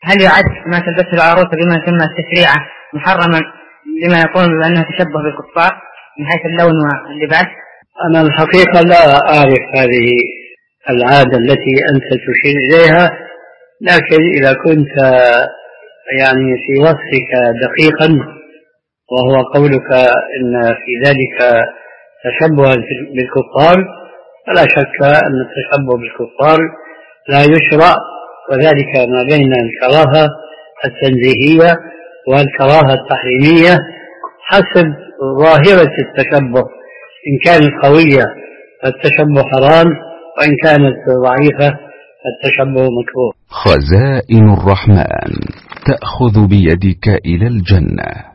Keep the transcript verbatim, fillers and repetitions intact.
هل يعد ما تلبسه العروسة بما يسمى التشريعة محرما لما يقول بأنه تشبه بالكفار من حيث اللون واللباس؟ أنا الحقيقة لا أعرف هذه العادة التي أنت تشير إليها، لكن إذا كنت يعني في وصفك دقيقا وهو قولك إن في ذلك تشبها بالكفار، فلا شك أن التشبه بالكفار لا يشرع، وذلك ما بين الكراهة التنزيهية والكراهة التحريمية حسب ظاهرة التشبه. إن كانت قوية فالتشبه حرام، وإن كانت ضعيفة فالتشبه مكروه. خزائن الرحمن تأخذ بيدك إلى الجنة.